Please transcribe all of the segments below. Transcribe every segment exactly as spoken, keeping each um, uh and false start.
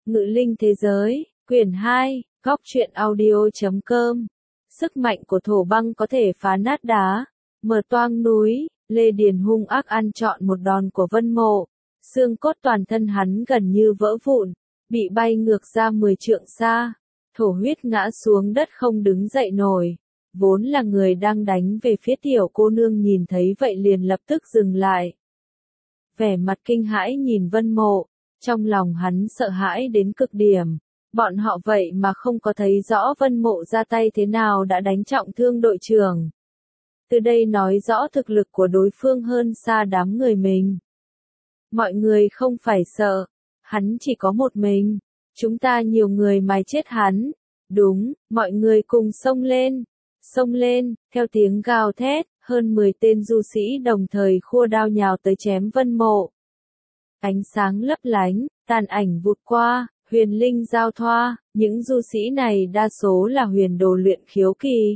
Ngự linh thế giới, quyển hai, góc truyện audio chấm com. Sức mạnh của thổ băng có thể phá nát đá, mở toang núi. Lê Điền hung ác ăn trọn một đòn của Vân Mộ, xương cốt toàn thân hắn gần như vỡ vụn, bị bay ngược ra mười trượng xa, thổ huyết ngã xuống đất không đứng dậy nổi. Vốn là người đang đánh về phía tiểu cô nương nhìn thấy vậy liền lập tức dừng lại. Vẻ mặt kinh hãi nhìn Vân Mộ, trong lòng hắn sợ hãi đến cực điểm. Bọn họ vậy mà không có thấy rõ Vân Mộ ra tay thế nào đã đánh trọng thương đội trưởng. Từ đây nói rõ thực lực của đối phương hơn xa đám người mình. Mọi người không phải sợ, hắn chỉ có một mình. Chúng ta nhiều người mài chết hắn. Đúng, mọi người cùng xông lên. Xông lên, theo tiếng gào thét, hơn mười tên du sĩ đồng thời khua đao nhào tới chém Vân Mộ. Ánh sáng lấp lánh, tàn ảnh vụt qua, huyền linh giao thoa, những du sĩ này đa số là huyền đồ luyện khiếu kỳ.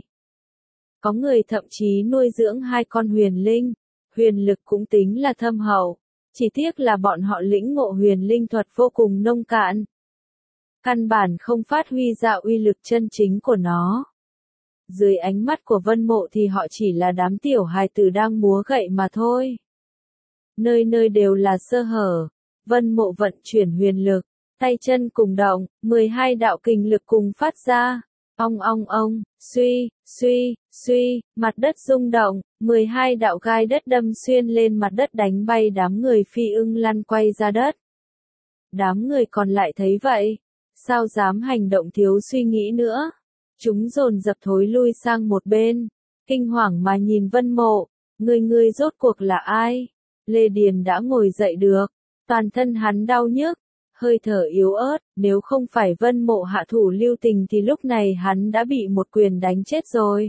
Có người thậm chí nuôi dưỡng hai con huyền linh, huyền lực cũng tính là thâm hậu, chỉ tiếc là bọn họ lĩnh ngộ huyền linh thuật vô cùng nông cạn. Căn bản không phát huy ra uy lực chân chính của nó. Dưới ánh mắt của Vân Mộ thì họ chỉ là đám tiểu hài tử đang múa gậy mà thôi. Nơi nơi đều là sơ hở, Vân Mộ vận chuyển huyền lực, tay chân cùng động, mười hai đạo kình lực cùng phát ra. Ong ong ong, suy, suy, suy, mặt đất rung động, mười hai đạo gai đất đâm xuyên lên mặt đất đánh bay đám người phi ưng lăn quay ra đất. Đám người còn lại thấy vậy, sao dám hành động thiếu suy nghĩ nữa. Chúng dồn dập thối lui sang một bên, kinh hoàng mà nhìn Vân Mộ, người người rốt cuộc là ai? Lê Điền đã ngồi dậy được, toàn thân hắn đau nhức, hơi thở yếu ớt, nếu không phải Vân Mộ hạ thủ lưu tình thì lúc này hắn đã bị một quyền đánh chết rồi.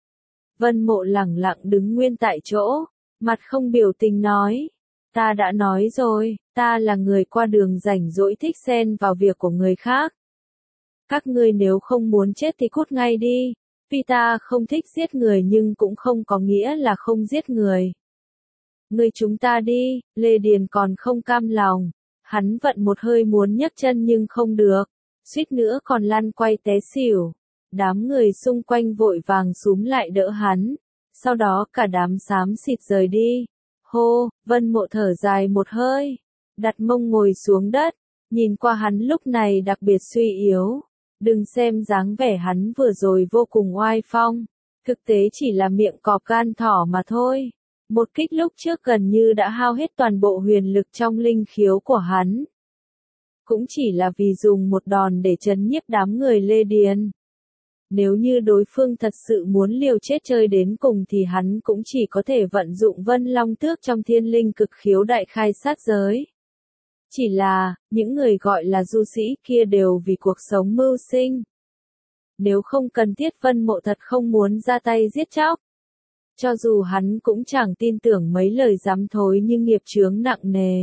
Vân Mộ lẳng lặng đứng nguyên tại chỗ, mặt không biểu tình nói, ta đã nói rồi, ta là người qua đường rảnh rỗi thích xen vào việc của người khác. Các ngươi nếu không muốn chết thì cút ngay đi, vì ta không thích giết người nhưng cũng không có nghĩa là không giết người. Ngươi chúng ta đi, Lê Điền còn không cam lòng, hắn vận một hơi muốn nhấc chân nhưng không được, suýt nữa còn lăn quay té xỉu. Đám người xung quanh vội vàng xúm lại đỡ hắn, sau đó cả đám xám xịt rời đi. Hô, Vân Mộ thở dài một hơi, đặt mông ngồi xuống đất, nhìn qua hắn lúc này đặc biệt suy yếu. Đừng xem dáng vẻ hắn vừa rồi vô cùng oai phong, thực tế chỉ là miệng cọp gan thỏ mà thôi. Một kích lúc trước gần như đã hao hết toàn bộ huyền lực trong linh khiếu của hắn. Cũng chỉ là vì dùng một đòn để trấn nhiếp đám người Lê Điền. Nếu như đối phương thật sự muốn liều chết chơi đến cùng thì hắn cũng chỉ có thể vận dụng Vân Long Tước trong thiên linh cực khiếu đại khai sát giới. Chỉ là, những người gọi là du sĩ kia đều vì cuộc sống mưu sinh. Nếu không cần thiết Vân Mộ thật không muốn ra tay giết chóc. Cho dù hắn cũng chẳng tin tưởng mấy lời dám thối nhưng nghiệp chướng nặng nề.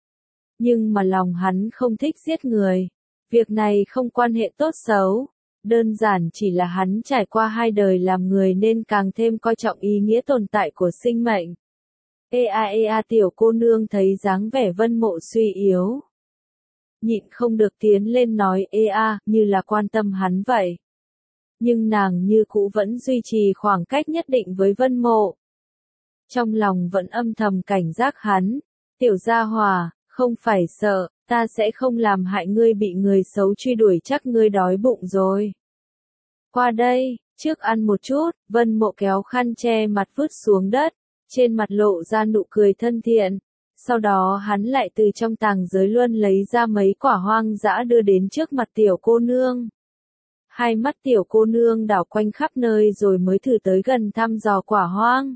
Nhưng mà lòng hắn không thích giết người. Việc này không quan hệ tốt xấu. Đơn giản chỉ là hắn trải qua hai đời làm người nên càng thêm coi trọng ý nghĩa tồn tại của sinh mệnh. Ê a ê a tiểu cô nương thấy dáng vẻ Vân Mộ suy yếu. Nhịn không được tiến lên nói ê a, như là quan tâm hắn vậy. Nhưng nàng như cũ vẫn duy trì khoảng cách nhất định với Vân Mộ. Trong lòng vẫn âm thầm cảnh giác hắn. Tiểu gia hòa, không phải sợ, ta sẽ không làm hại ngươi bị người xấu truy đuổi chắc ngươi đói bụng rồi. Qua đây, trước ăn một chút, Vân Mộ kéo khăn che mặt vứt xuống đất. Trên mặt lộ ra nụ cười thân thiện, sau đó hắn lại từ trong tàng giới luân lấy ra mấy quả hoang dã đưa đến trước mặt tiểu cô nương. Hai mắt tiểu cô nương đảo quanh khắp nơi rồi mới thử tới gần thăm dò quả hoang.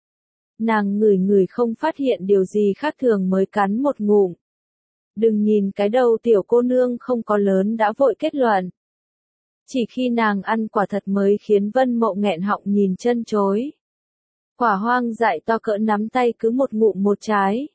Nàng ngửi ngửi không phát hiện điều gì khác thường mới cắn một ngụm. Đừng nhìn cái đầu tiểu cô nương không có lớn đã vội kết luận. Chỉ khi nàng ăn quả thật mới khiến Vân Mộ nghẹn họng nhìn chân chối. Quả hoang dại to cỡ nắm tay cứ một ngụm một trái.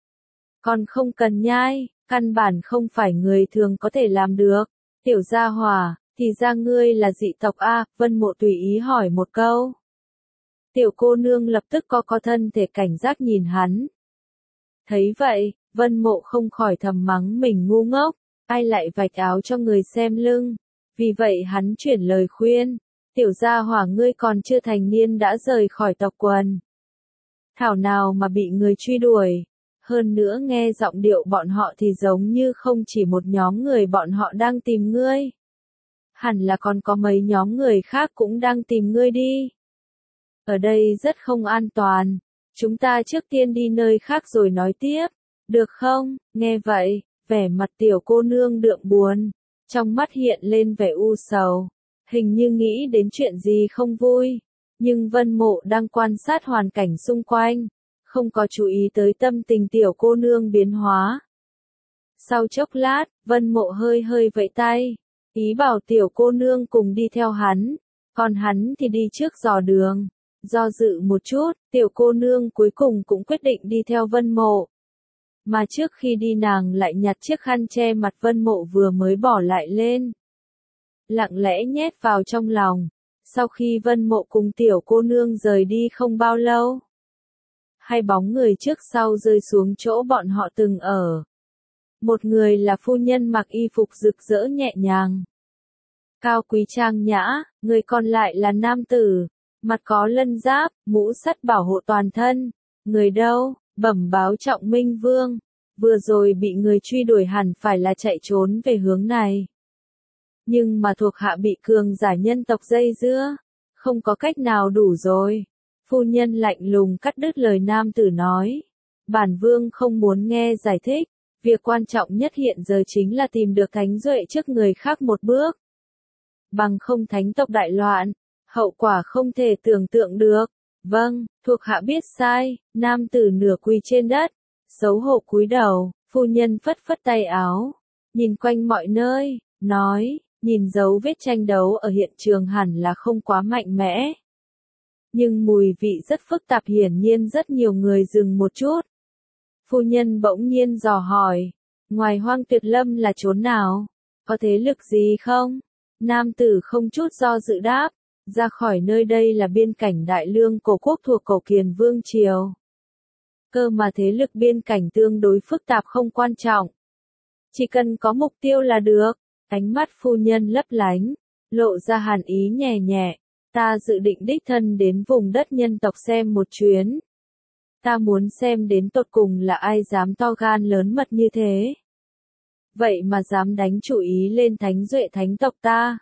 Còn không cần nhai, căn bản không phải người thường có thể làm được. Tiểu gia hòa, thì ra ngươi là dị tộc A, Vân Mộ tùy ý hỏi một câu. Tiểu cô nương lập tức co co thân thể cảnh giác nhìn hắn. Thấy vậy, Vân Mộ không khỏi thầm mắng mình ngu ngốc, ai lại vạch áo cho người xem lưng. Vì vậy hắn chuyển lời khuyên, tiểu gia hỏa ngươi còn chưa thành niên đã rời khỏi tộc quần. Thảo nào mà bị người truy đuổi. Hơn nữa nghe giọng điệu bọn họ thì giống như không chỉ một nhóm người bọn họ đang tìm ngươi. Hẳn là còn có mấy nhóm người khác cũng đang tìm ngươi đi. Ở đây rất không an toàn. Chúng ta trước tiên đi nơi khác rồi nói tiếp. Được không? Nghe vậy, vẻ mặt tiểu cô nương đượm buồn. Trong mắt hiện lên vẻ u sầu. Hình như nghĩ đến chuyện gì không vui. Nhưng Vân Mộ đang quan sát hoàn cảnh xung quanh. Không có chú ý tới tâm tình tiểu cô nương biến hóa. Sau chốc lát, Vân Mộ hơi hơi vẫy tay. Ý bảo tiểu cô nương cùng đi theo hắn. Còn hắn thì đi trước dò đường. Do dự một chút, tiểu cô nương cuối cùng cũng quyết định đi theo Vân Mộ. Mà trước khi đi nàng lại nhặt chiếc khăn che mặt Vân Mộ vừa mới bỏ lại lên. Lặng lẽ nhét vào trong lòng. Sau khi Vân Mộ cùng tiểu cô nương rời đi không bao lâu. Hai bóng người trước sau rơi xuống chỗ bọn họ từng ở. Một người là phu nhân mặc y phục rực rỡ nhẹ nhàng. Cao quý trang nhã, người còn lại là nam tử. Mặt có lân giáp, mũ sắt bảo hộ toàn thân. Người đâu? Bẩm báo Trọng Minh Vương. Vừa rồi bị người truy đuổi hẳn phải là chạy trốn về hướng này. Nhưng mà thuộc hạ bị cường giả nhân tộc dây dưa. Không có cách nào đủ rồi. Phu nhân lạnh lùng cắt đứt lời nam tử nói. Bản vương không muốn nghe giải thích. Việc quan trọng nhất hiện giờ chính là tìm được thánh duệ trước người khác một bước. Bằng không thánh tộc đại loạn. Hậu quả không thể tưởng tượng được. Vâng, thuộc hạ biết sai. Nam tử nửa quỳ trên đất. Xấu hổ cúi đầu. Phu nhân phất phất tay áo. Nhìn quanh mọi nơi. Nói. Nhìn dấu vết tranh đấu ở hiện trường hẳn là không quá mạnh mẽ. Nhưng mùi vị rất phức tạp, hiển nhiên rất nhiều người dừng một chút. Phu nhân bỗng nhiên dò hỏi. Ngoài Hoang Tuyệt Lâm là chốn nào? Có thế lực gì không? Nam tử không chút do dự đáp. Ra khỏi nơi đây là biên cảnh Đại Lương cổ quốc thuộc Cổ Kiền Vương Triều. Cơ mà thế lực biên cảnh tương đối phức tạp không quan trọng. Chỉ cần có mục tiêu là được. Ánh mắt phu nhân lấp lánh. Lộ ra hàn ý nhẹ nhẹ. Ta dự định đích thân đến vùng đất nhân tộc xem một chuyến. Ta muốn xem đến tột cùng là ai dám to gan lớn mật như thế. Vậy mà dám đánh chủ ý lên thánh duệ thánh tộc ta.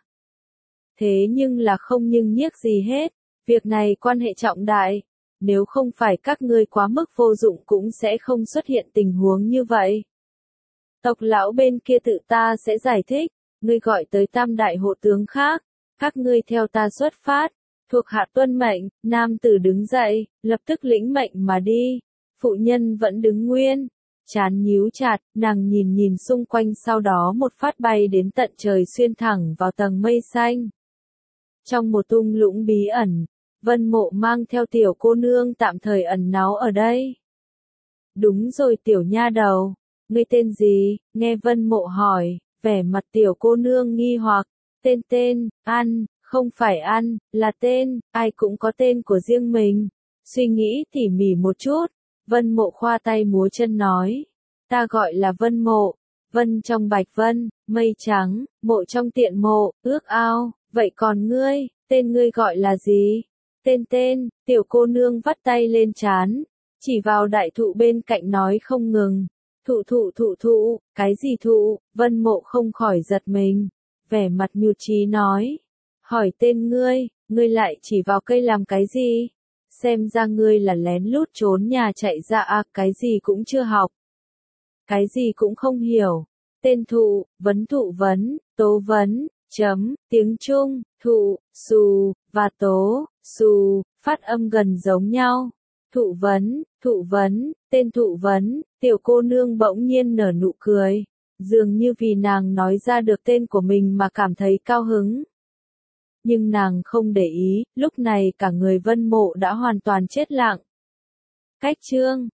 Thế nhưng là không nhưng nhiếc gì hết. Việc này quan hệ trọng đại. Nếu không phải các ngươi quá mức vô dụng cũng sẽ không xuất hiện tình huống như vậy. Tộc lão bên kia tự ta sẽ giải thích. Ngươi gọi tới tam đại hộ tướng khác. Các ngươi theo ta xuất phát. Thuộc hạ tuân mệnh. Nam tử đứng dậy, lập tức lĩnh mệnh mà đi. Phụ nhân vẫn đứng nguyên. Trán nhíu chặt, nàng nhìn nhìn xung quanh, sau đó một phát bay đến tận trời, xuyên thẳng vào tầng mây xanh. Trong một thung lũng bí ẩn, Vân Mộ mang theo tiểu cô nương tạm thời ẩn náu ở đây. Đúng rồi tiểu nha đầu, ngươi tên gì? Nghe Vân Mộ hỏi, vẻ mặt tiểu cô nương nghi hoặc. Tên tên, An, không phải An, là tên, ai cũng có tên của riêng mình. Suy nghĩ tỉ mỉ một chút, Vân Mộ khoa tay múa chân nói. Ta gọi là Vân Mộ, vân trong bạch vân, mây trắng, mộ trong tiện mộ, ước ao, vậy còn ngươi, tên ngươi gọi là gì? Tên tên, tiểu cô nương vắt tay lên trán, chỉ vào đại thụ bên cạnh nói không ngừng. Thụ thụ thụ thụ, cái gì thụ? Vân Mộ không khỏi giật mình, vẻ mặt nhụt chí nói. Hỏi tên ngươi, ngươi lại chỉ vào cây làm cái gì? Xem ra ngươi là lén lút trốn nhà chạy ra à, cái gì cũng chưa học. Cái gì cũng không hiểu. Tên thụ, vấn thụ vấn, tố vấn, chấm, tiếng Trung, thụ, xù, và tố, xù, phát âm gần giống nhau. Thụ vấn, thụ vấn, tên thụ vấn, tiểu cô nương bỗng nhiên nở nụ cười. Dường như vì nàng nói ra được tên của mình mà cảm thấy cao hứng. Nhưng nàng không để ý, lúc này cả người Vân Mộ đã hoàn toàn chết lặng. Cách chương